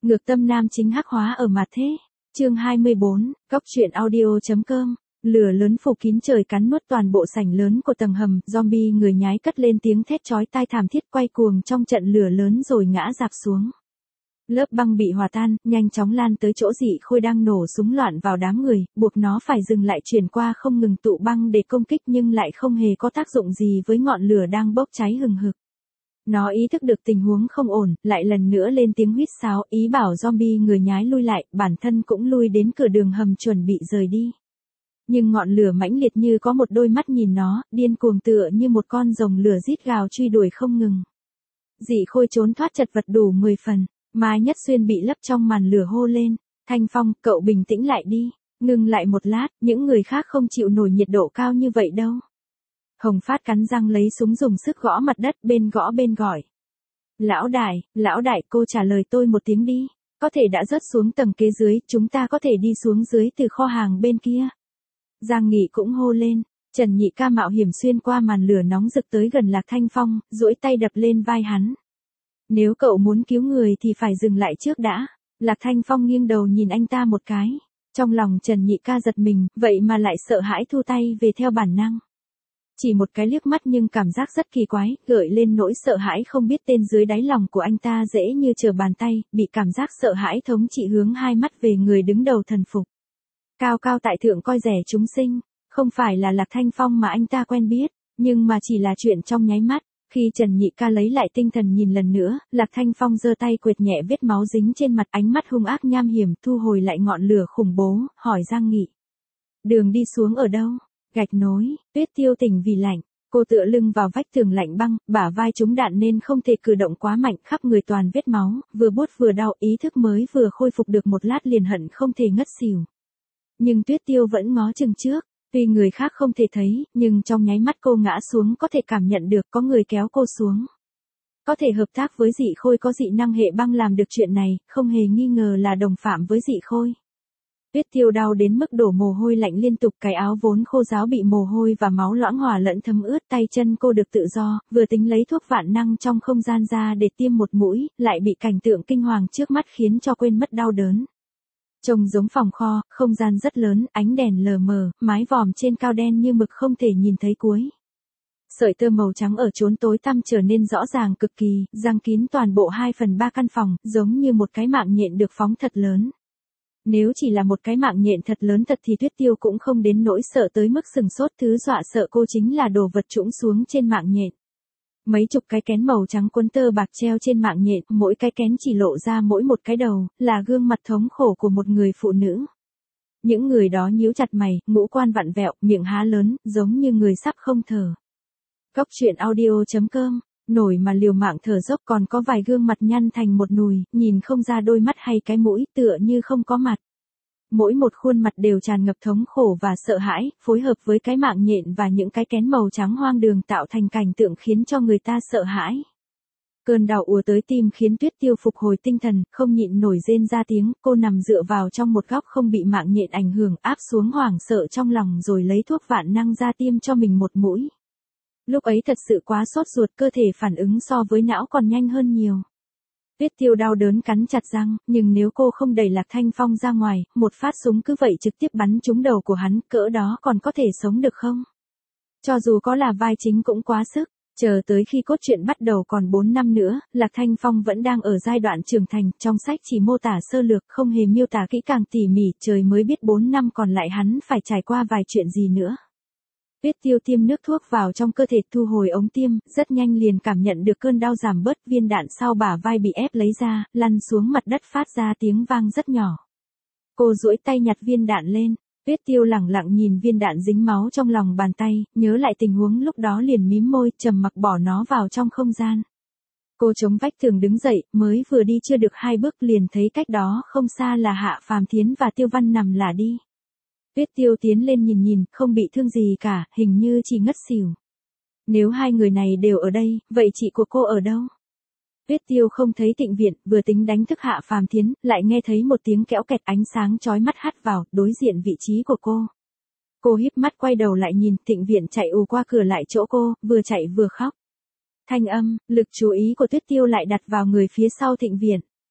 Ngược tâm nam chính hắc hóa ở mặt thế. Chương 24, Góc truyện audio.com. Lửa lớn phủ kín trời cắn nuốt toàn bộ sảnh lớn của tầng hầm, zombie người nhái cất lên tiếng thét chói tai thảm thiết quay cuồng trong trận lửa lớn rồi ngã rạp xuống. Lớp băng bị hòa tan, nhanh chóng lan tới chỗ Dị Khôi đang nổ súng loạn vào đám người, buộc nó phải dừng lại chuyển qua không ngừng tụ băng để công kích nhưng lại không hề có tác dụng gì với ngọn lửa đang bốc cháy hừng hực. Nó ý thức được tình huống không ổn, lại lần nữa lên tiếng huýt sáo, ý bảo zombie người nhái lui lại, bản thân cũng lui đến cửa đường hầm chuẩn bị rời đi. Nhưng ngọn lửa mãnh liệt như có một đôi mắt nhìn nó, điên cuồng tựa như một con rồng lửa rít gào truy đuổi không ngừng. Dị Khôi trốn thoát chật vật đủ 10 phần, Mai Nhất Xuyên bị lấp trong màn lửa hô lên, Thanh Phong, cậu bình tĩnh lại đi, ngừng lại một lát, những người khác không chịu nổi nhiệt độ cao như vậy đâu. Hồng Phát cắn răng lấy súng dùng sức gõ mặt đất bên gõ bên gọi. Lão đại cô trả lời tôi một tiếng đi, có thể đã rớt xuống tầng kế dưới, chúng ta có thể đi xuống dưới từ kho hàng bên kia. Giang Nghị cũng hô lên, Trần Nhị ca mạo hiểm xuyên qua màn lửa nóng rực tới gần Lạc Thanh Phong, duỗi tay đập lên vai hắn. Nếu cậu muốn cứu người thì phải dừng lại trước đã. Lạc Thanh Phong nghiêng đầu nhìn anh ta một cái, trong lòng Trần Nhị ca giật mình, vậy mà lại sợ hãi thu tay về theo bản năng. Chỉ một cái liếc mắt nhưng cảm giác rất kỳ quái, gợi lên nỗi sợ hãi không biết tên dưới đáy lòng của anh ta dễ như trở bàn tay, bị cảm giác sợ hãi thống trị hướng hai mắt về người đứng đầu thần phục. Cao cao tại thượng coi rẻ chúng sinh, không phải là Lạc Thanh Phong mà anh ta quen biết, nhưng mà chỉ là chuyện trong nháy mắt. Khi Trần Nhị ca lấy lại tinh thần nhìn lần nữa, Lạc Thanh Phong giơ tay quệt nhẹ vết máu dính trên mặt, ánh mắt hung ác nham hiểm, thu hồi lại ngọn lửa khủng bố, hỏi Giang Nghị. Đường đi xuống ở đâu? Gạch nối. Tuyết Tiêu tỉnh vì lạnh, cô tựa lưng vào vách tường lạnh băng, bả vai trúng đạn nên không thể cử động quá mạnh, khắp người toàn vết máu, vừa buốt vừa đau, ý thức mới vừa khôi phục được một lát liền hận không thể ngất xỉu. Nhưng Tuyết Tiêu vẫn ngó chừng trước, tuy người khác không thể thấy, nhưng trong nháy mắt cô ngã xuống có thể cảm nhận được có người kéo cô xuống. Có thể hợp tác với Dị Khôi có dị năng hệ băng làm được chuyện này, không hề nghi ngờ là đồng phạm với Dị Khôi. Tuyết Tiêu đau đến mức đổ mồ hôi lạnh liên tục, cái áo vốn khô ráo bị mồ hôi và máu loãng hòa lẫn thấm ướt, tay chân cô được tự do, vừa tính lấy thuốc vạn năng trong không gian ra để tiêm một mũi, lại bị cảnh tượng kinh hoàng trước mắt khiến cho quên mất đau đớn. Trông giống phòng kho, không gian rất lớn, ánh đèn lờ mờ, mái vòm trên cao đen như mực không thể nhìn thấy cuối. Sợi tơ màu trắng ở chốn tối tăm trở nên rõ ràng cực kỳ, giăng kín toàn bộ 2/3 căn phòng, giống như một cái mạng nhện được phóng thật lớn. Nếu chỉ là một cái mạng nhện thật lớn thật thì Tuyết Tiêu cũng không đến nỗi sợ tới mức sừng sốt, thứ dọa sợ cô chính là đồ vật trũng xuống trên mạng nhện. Mấy chục cái kén màu trắng cuốn tơ bạc treo trên mạng nhện, mỗi cái kén chỉ lộ ra mỗi một cái đầu, là gương mặt thống khổ của một người phụ nữ. Những người đó nhíu chặt mày, ngũ quan vặn vẹo, miệng há lớn, giống như người sắp không thở. Góc truyện audio.com, nổi mà liều mạng thở dốc, còn có vài gương mặt nhăn thành một nùi, nhìn không ra đôi mắt hay cái mũi, tựa như không có mặt. Mỗi một khuôn mặt đều tràn ngập thống khổ và sợ hãi, phối hợp với cái mạng nhện và những cái kén màu trắng hoang đường tạo thành cảnh tượng khiến cho người ta sợ hãi. Cơn đau ùa tới tim khiến Tuyết Tiêu phục hồi tinh thần, không nhịn nổi rên ra tiếng, cô nằm dựa vào trong một góc không bị mạng nhện ảnh hưởng, áp xuống hoảng sợ trong lòng rồi lấy thuốc vạn năng ra tiêm cho mình một mũi. Lúc ấy thật sự quá sốt ruột, cơ thể phản ứng so với não còn nhanh hơn nhiều. Tuyết Tiêu đau đớn cắn chặt răng, nhưng nếu cô không đẩy Lạc Thanh Phong ra ngoài, một phát súng cứ vậy trực tiếp bắn trúng đầu của hắn, cỡ đó còn có thể sống được không? Cho dù có là vai chính cũng quá sức, chờ tới khi cốt truyện bắt đầu còn 4 năm nữa, Lạc Thanh Phong vẫn đang ở giai đoạn trưởng thành, trong sách chỉ mô tả sơ lược, không hề miêu tả kỹ càng tỉ mỉ, trời mới biết 4 năm còn lại hắn phải trải qua vài chuyện gì nữa. Tuyết Tiêu tiêm nước thuốc vào trong cơ thể, thu hồi ống tiêm, rất nhanh liền cảm nhận được cơn đau giảm bớt, viên đạn sau bả vai bị ép lấy ra, lăn xuống mặt đất phát ra tiếng vang rất nhỏ. Cô duỗi tay nhặt viên đạn lên, Tuyết Tiêu lẳng lặng nhìn viên đạn dính máu trong lòng bàn tay, nhớ lại tình huống lúc đó liền mím môi, trầm mặc bỏ nó vào trong không gian. Cô chống vách tường đứng dậy, mới vừa đi chưa được 2 bước liền thấy cách đó không xa là Hạ Phàm Thiến và Tiêu Văn nằm lả đi. Tuyết Tiêu tiến lên nhìn, không bị thương gì cả, hình như chỉ ngất xỉu. Nếu hai người này đều ở đây, vậy chị của cô ở đâu? Tuyết Tiêu không thấy Tịnh Viện, vừa tính đánh thức Hạ Phàm Thiến, lại nghe thấy một tiếng kéo kẹt, ánh sáng chói mắt hắt vào, đối diện vị trí của cô. Cô híp mắt quay đầu lại nhìn, Tịnh Viện chạy ù qua cửa lại chỗ cô, vừa chạy vừa khóc. Thanh âm, lực chú ý của Tuyết Tiêu lại đặt vào người phía sau Tịnh Viện.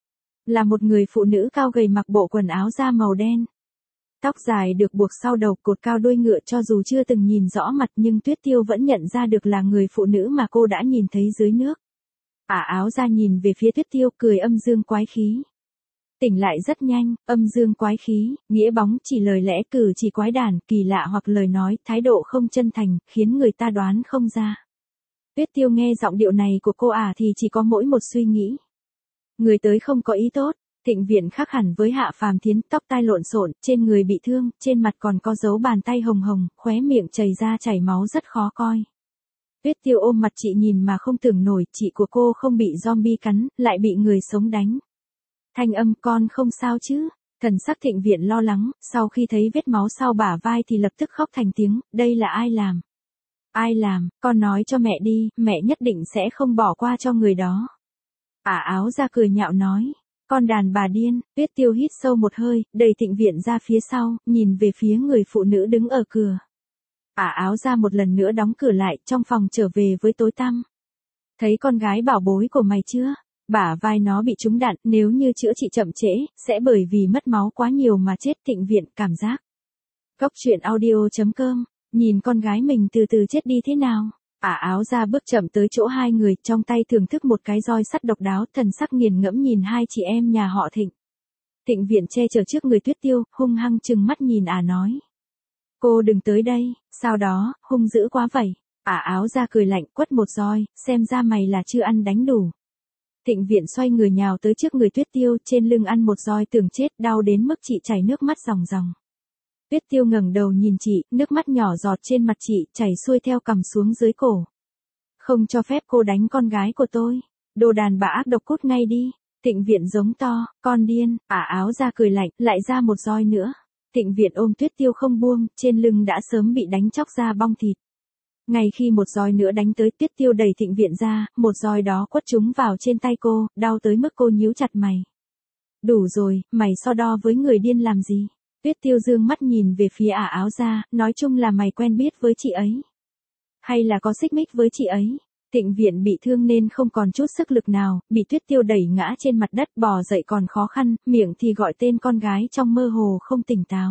Là một người phụ nữ cao gầy mặc bộ quần áo da màu đen. Tóc dài được buộc sau đầu, cột cao đuôi ngựa, cho dù chưa từng nhìn rõ mặt nhưng Tuyết Tiêu vẫn nhận ra được là người phụ nữ mà cô đã nhìn thấy dưới nước. Ả áo ra nhìn về phía Tuyết Tiêu, cười âm dương quái khí. Tỉnh lại rất nhanh, âm dương quái khí, nghĩa bóng chỉ lời lẽ cử chỉ quái đản, kỳ lạ hoặc lời nói, thái độ không chân thành, khiến người ta đoán không ra. Tuyết Tiêu nghe giọng điệu này của cô thì chỉ có mỗi một suy nghĩ. Người tới không có ý tốt. Thịnh Viện khác hẳn với Hạ Phàm Thiến, tóc tai lộn xộn, trên người bị thương, trên mặt còn có dấu bàn tay hồng hồng, khóe miệng chảy ra chảy máu rất khó coi. Tuyết Tiêu ôm mặt chị nhìn mà không tưởng nổi, chị của cô không bị zombie cắn, lại bị người sống đánh. Thanh âm, con không sao chứ? Thần sắc Thịnh Viện lo lắng, sau khi thấy vết máu sau bả vai thì lập tức khóc thành tiếng, đây là ai làm? Ai làm, con nói cho mẹ đi, mẹ nhất định sẽ không bỏ qua cho người đó. Ả áo ra cười nhạo nói. Con đàn bà điên. Tuyết Tiêu hít sâu một hơi, đẩy Thịnh Viện ra phía sau, nhìn về phía người phụ nữ đứng ở cửa. Ả áo ra một lần nữa đóng cửa lại, trong phòng trở về với tối tăm. Thấy con gái bảo bối của mày chưa? Bả vai nó bị trúng đạn, nếu như chữa trị chậm trễ, sẽ bởi vì mất máu quá nhiều mà chết. Thịnh Viện cảm giác. Góc truyện audio.com, nhìn con gái mình từ từ chết đi thế nào? Ả áo ra bước chậm tới chỗ hai người, trong tay thưởng thức một cái roi sắt độc đáo, thần sắc nghiền ngẫm nhìn hai chị em nhà họ Thịnh. Thịnh Viện che chở trước người Tuyết Tiêu, hung hăng trừng mắt nhìn nói. Cô đừng tới đây, sau đó, hung dữ quá vậy. Ả áo ra cười lạnh, quất một roi, xem ra mày là chưa ăn đánh đủ. Thịnh Viện xoay người nhào tới trước người Tuyết Tiêu, trên lưng ăn một roi tưởng chết, đau đến mức chị chảy nước mắt ròng ròng. Tuyết Tiêu ngẩng đầu nhìn chị, nước mắt nhỏ giọt trên mặt chị, chảy xuôi theo cằm xuống dưới cổ. Không cho phép cô đánh con gái của tôi. Đồ đàn bà ác độc, cút ngay đi. Thịnh Viện giống to, con điên. Ả áo ra cười lạnh, lại ra một roi nữa. Thịnh Viện ôm Tuyết Tiêu không buông, trên lưng đã sớm bị đánh chóc ra bong thịt. Ngay khi một roi nữa đánh tới, Tuyết Tiêu đẩy Thịnh Viện ra, một roi đó quất trúng vào trên tay cô, đau tới mức cô nhíu chặt mày. Đủ rồi, mày so đo với người điên làm gì? Tuyết Tiêu dương mắt nhìn về phía Ả áo ra, nói chung là mày quen biết với chị ấy. Hay là có xích mích với chị ấy? Thịnh Viện bị thương nên không còn chút sức lực nào, bị Tuyết Tiêu đẩy ngã trên mặt đất, bò dậy còn khó khăn, miệng thì gọi tên con gái trong mơ hồ không tỉnh táo.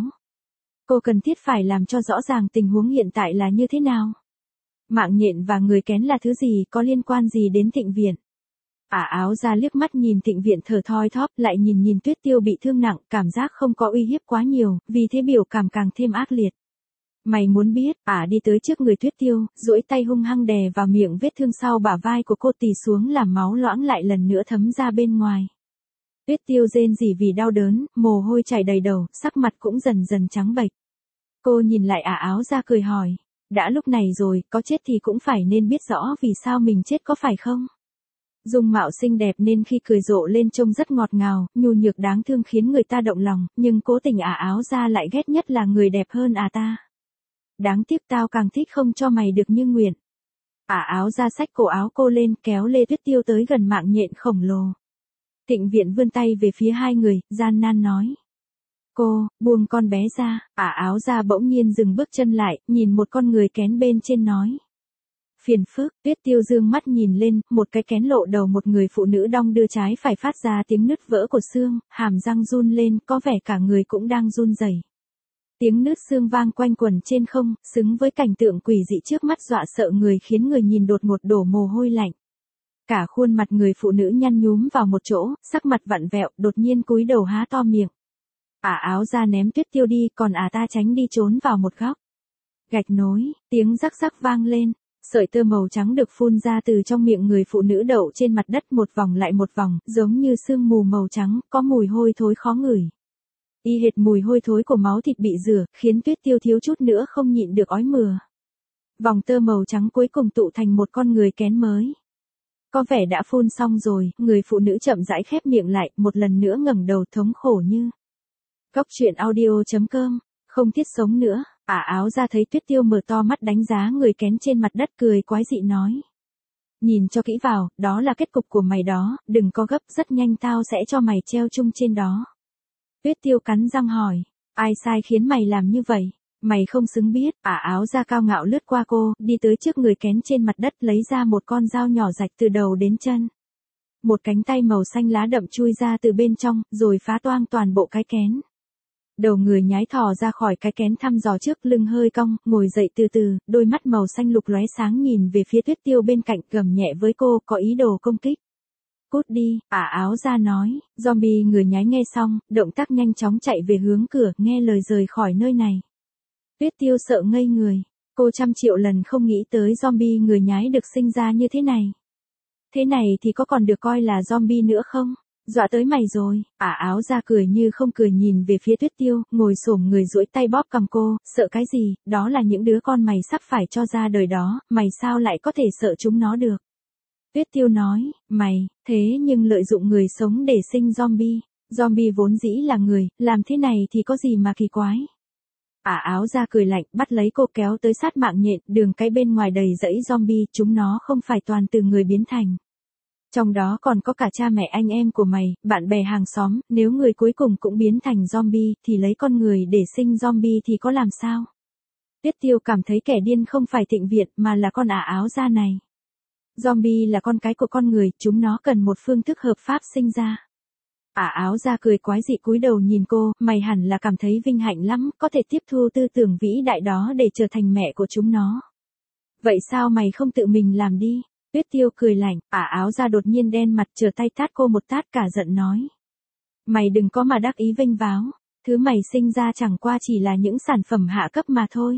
Cô cần thiết phải làm cho rõ ràng tình huống hiện tại là như thế nào. Mạng nhện và người kén là thứ gì, có liên quan gì đến Thịnh Viện? Ả áo ra liếc mắt nhìn Thịnh Viện thở thoi thóp, lại nhìn Tuyết Tiêu bị thương nặng, cảm giác không có uy hiếp quá nhiều, vì thế biểu cảm càng thêm ác liệt. Mày muốn biết? Ả đi tới trước người Tuyết Tiêu, duỗi tay hung hăng đè vào miệng vết thương sau bả vai của cô, tì xuống làm máu loãng lại lần nữa thấm ra bên ngoài. Tuyết Tiêu rên rỉ vì đau đớn, mồ hôi chảy đầy đầu, sắc mặt cũng dần dần trắng bệch. Cô nhìn lại Ả áo ra cười hỏi, đã lúc này rồi, có chết thì cũng phải nên biết rõ vì sao mình chết có phải không? Dung mạo xinh đẹp nên khi cười rộ lên trông rất ngọt ngào, nhu nhược đáng thương khiến người ta động lòng, nhưng cố tình Ả áo ra lại ghét nhất là người đẹp hơn ta. Đáng tiếc tao càng thích không cho mày được như nguyện. Ả áo ra xách cổ áo cô lên, kéo Lê Tuyết Tiêu tới gần mạng nhện khổng lồ. Thịnh Viện vươn tay về phía hai người, gian nan nói. Cô, buông con bé ra. Ả áo ra bỗng nhiên dừng bước chân lại, nhìn một con người kén bên trên nói. Phiền phức. Tuyết Tiêu dương mắt nhìn lên, một cái kén lộ đầu một người phụ nữ đong đưa trái phải phát ra tiếng nứt vỡ của xương, hàm răng run lên, có vẻ cả người cũng đang run rẩy. Tiếng nứt xương vang quanh quẩn trên không, xứng với cảnh tượng quỷ dị trước mắt, dọa sợ người, khiến người nhìn đột ngột đổ mồ hôi lạnh. Cả khuôn mặt người phụ nữ nhăn nhúm vào một chỗ, sắc mặt vặn vẹo, đột nhiên cúi đầu há to miệng. Ả áo ra ném Tuyết Tiêu đi, còn ta tránh đi trốn vào một góc. Gạch nối, tiếng rắc rắc vang lên. Sợi tơ màu trắng được phun ra từ trong miệng người phụ nữ đậu trên mặt đất, một vòng lại một vòng, giống như sương mù màu trắng, có mùi hôi thối khó ngửi. Y hệt mùi hôi thối của máu thịt bị rửa, khiến Tuyết Tiêu thiếu chút nữa không nhịn được ói mửa. Vòng tơ màu trắng cuối cùng tụ thành một con người kén mới. Có vẻ đã phun xong rồi, người phụ nữ chậm rãi khép miệng lại, một lần nữa ngẩng đầu thống khổ như. Góc truyện audio.com, không thiết sống nữa. Ả áo ra thấy Tuyết Tiêu mở to mắt đánh giá người kén trên mặt đất, cười quái dị nói. Nhìn cho kỹ vào, đó là kết cục của mày đó, đừng có gấp, rất nhanh tao sẽ cho mày treo chung trên đó. Tuyết Tiêu cắn răng hỏi, ai sai khiến mày làm như vậy? Mày không xứng biết. Ả áo ra cao ngạo lướt qua cô, đi tới trước người kén trên mặt đất, lấy ra một con dao nhỏ rạch từ đầu đến chân. Một cánh tay màu xanh lá đậm chui ra từ bên trong, rồi phá toang toàn bộ cái kén. Đầu người nhái thò ra khỏi cái kén thăm dò trước, lưng hơi cong, ngồi dậy từ từ, đôi mắt màu xanh lục lóe sáng nhìn về phía Tuyết Tiêu bên cạnh, gầm nhẹ với cô, có ý đồ công kích. Cút đi, áo ra nói. Zombie người nhái nghe xong, động tác nhanh chóng chạy về hướng cửa, nghe lời rời khỏi nơi này. Tuyết Tiêu sợ ngây người. Cô trăm triệu lần không nghĩ tới zombie người nhái được sinh ra như thế này. Thế này thì có còn được coi là zombie nữa không? Dọa tới mày rồi. Áo ra cười như không cười nhìn về phía Tuyết Tiêu, ngồi xổm người duỗi tay bóp cầm cô, sợ cái gì, đó là những đứa con mày sắp phải cho ra đời đó, mày sao lại có thể sợ chúng nó được. Tuyết Tiêu nói, mày, thế nhưng lợi dụng người sống để sinh zombie. Zombie vốn dĩ là người, làm thế này thì có gì mà kỳ quái. Áo ra cười lạnh, bắt lấy cô kéo tới sát mạng nhện, đường cái bên ngoài đầy dãy zombie, chúng nó không phải toàn từ người biến thành. Trong đó còn có cả cha mẹ anh em của mày, bạn bè hàng xóm, nếu người cuối cùng cũng biến thành zombie, thì lấy con người để sinh zombie thì có làm sao? Tuyết Tiêu cảm thấy kẻ điên không phải Thịnh Việt mà là con áo da này. Zombie là con cái của con người, chúng nó cần một phương thức hợp pháp sinh ra. Áo da cười quái dị cúi đầu nhìn cô, mày hẳn là cảm thấy vinh hạnh lắm, có thể tiếp thu tư tưởng vĩ đại đó để trở thành mẹ của chúng nó. Vậy sao mày không tự mình làm đi? Tuyết Tiêu cười lạnh, áo da đột nhiên đen mặt, trở tay tát cô một tát, cả giận nói. Mày đừng có mà đắc ý vênh váo, thứ mày sinh ra chẳng qua chỉ là những sản phẩm hạ cấp mà thôi.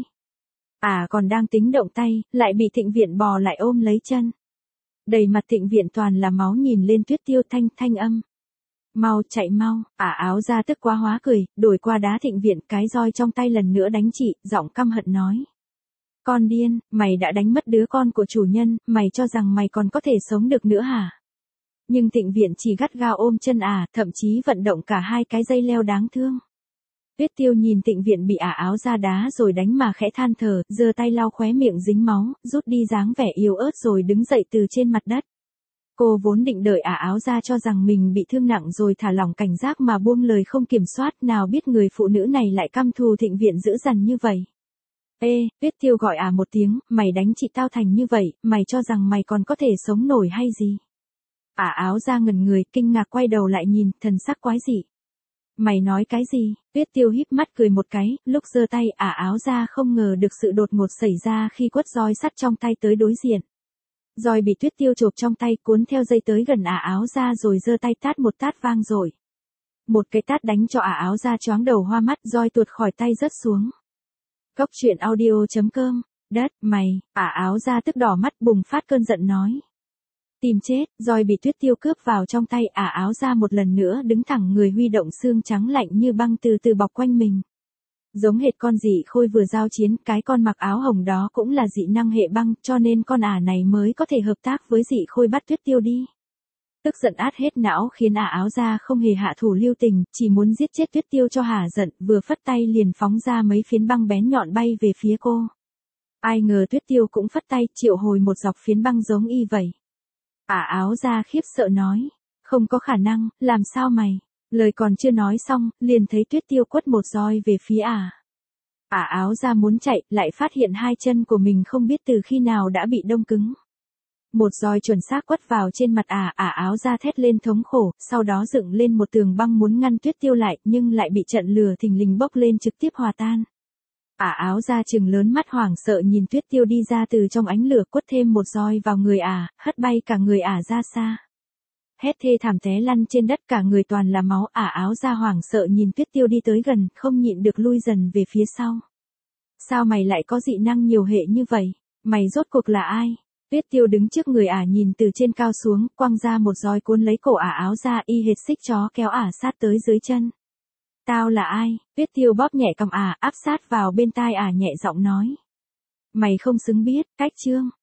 Còn đang tính động tay, lại bị Thịnh Viện bò lại ôm lấy chân. Đầy mặt Thịnh Viện toàn là máu, nhìn lên Tuyết Tiêu thanh âm. Mau chạy mau, áo da tức quá hóa cười, đổi qua đá Thịnh Viện, cái roi trong tay lần nữa đánh chị, giọng căm hận nói. Con điên, mày đã đánh mất đứa con của chủ nhân, mày cho rằng mày còn có thể sống được nữa hả? Nhưng Thịnh Viện chỉ gắt gao ôm chân thậm chí vận động cả hai cái dây leo đáng thương. Tuyết Tiêu nhìn Thịnh Viện bị áo da đá rồi đánh mà khẽ than thở, giơ tay lau khóe miệng dính máu, rút đi dáng vẻ yếu ớt rồi đứng dậy từ trên mặt đất. Cô vốn định đợi áo da cho rằng mình bị thương nặng rồi thả lỏng cảnh giác mà buông lời không kiểm soát, nào biết người phụ nữ này lại căm thù Thịnh Viện dữ dằn như vậy. Ê, Tuyết Tiêu gọi một tiếng, mày đánh chị tao thành như vậy, mày cho rằng mày còn có thể sống nổi hay gì? Áo da ngẩn người, kinh ngạc quay đầu lại nhìn, thần sắc quái dị. Mày nói cái gì? Tuyết Tiêu híp mắt cười một cái, lúc giơ tay áo da không ngờ được sự đột ngột xảy ra khi quất roi sắt trong tay tới đối diện. Roi bị Tuyết Tiêu chộp trong tay, cuốn theo dây tới gần áo da rồi giơ tay tát một tát vang rồi. Một cái tát đánh cho áo da choáng đầu hoa mắt, roi tuột khỏi tay rớt xuống. Góc truyện audio.com, đất, mày, áo da tức đỏ mắt bùng phát cơn giận nói. Tìm chết, roi bị Tuyết Tiêu cướp vào trong tay, áo da một lần nữa đứng thẳng người, huy động xương trắng lạnh như băng từ từ bọc quanh mình. Giống hệt con dị khôi vừa giao chiến, cái con mặc áo hồng đó cũng là dị năng hệ băng, cho nên con này mới có thể hợp tác với dị khôi bắt Tuyết Tiêu đi. Tức giận át hết não khiến áo da không hề hạ thủ lưu tình, chỉ muốn giết chết Tuyết Tiêu cho hả giận, vừa phất tay liền phóng ra mấy phiến băng bén nhọn bay về phía cô. Ai ngờ Tuyết Tiêu cũng phất tay, triệu hồi một dọc phiến băng giống y vậy. Áo da khiếp sợ nói, không có khả năng, làm sao mày? Lời còn chưa nói xong, liền thấy Tuyết Tiêu quất một roi về phía áo da muốn chạy, lại phát hiện hai chân của mình không biết từ khi nào đã bị đông cứng. Một roi chuẩn xác quất vào trên mặt áo da thét lên thống khổ, sau đó dựng lên một tường băng muốn ngăn Tuyết Tiêu lại, nhưng lại bị trận lửa thình lình bốc lên trực tiếp hòa tan. Áo da trừng lớn mắt hoảng sợ nhìn Tuyết Tiêu đi ra từ trong ánh lửa, quất thêm một roi vào người hất bay cả người ra xa. Hét thê thảm té lăn trên đất, cả người toàn là máu. Áo da hoảng sợ nhìn Tuyết Tiêu đi tới gần, không nhịn được lui dần về phía sau. Sao mày lại có dị năng nhiều hệ như vậy? Mày rốt cuộc là ai? Tuyết Tiêu đứng trước người nhìn từ trên cao xuống, quăng ra một roi cuốn lấy cổ áo da, y hệt xích chó kéo sát tới dưới chân. Tao là ai? Tuyết Tiêu bóp nhẹ cằm áp sát vào bên tai nhẹ giọng nói. Mày không xứng biết, cách chương.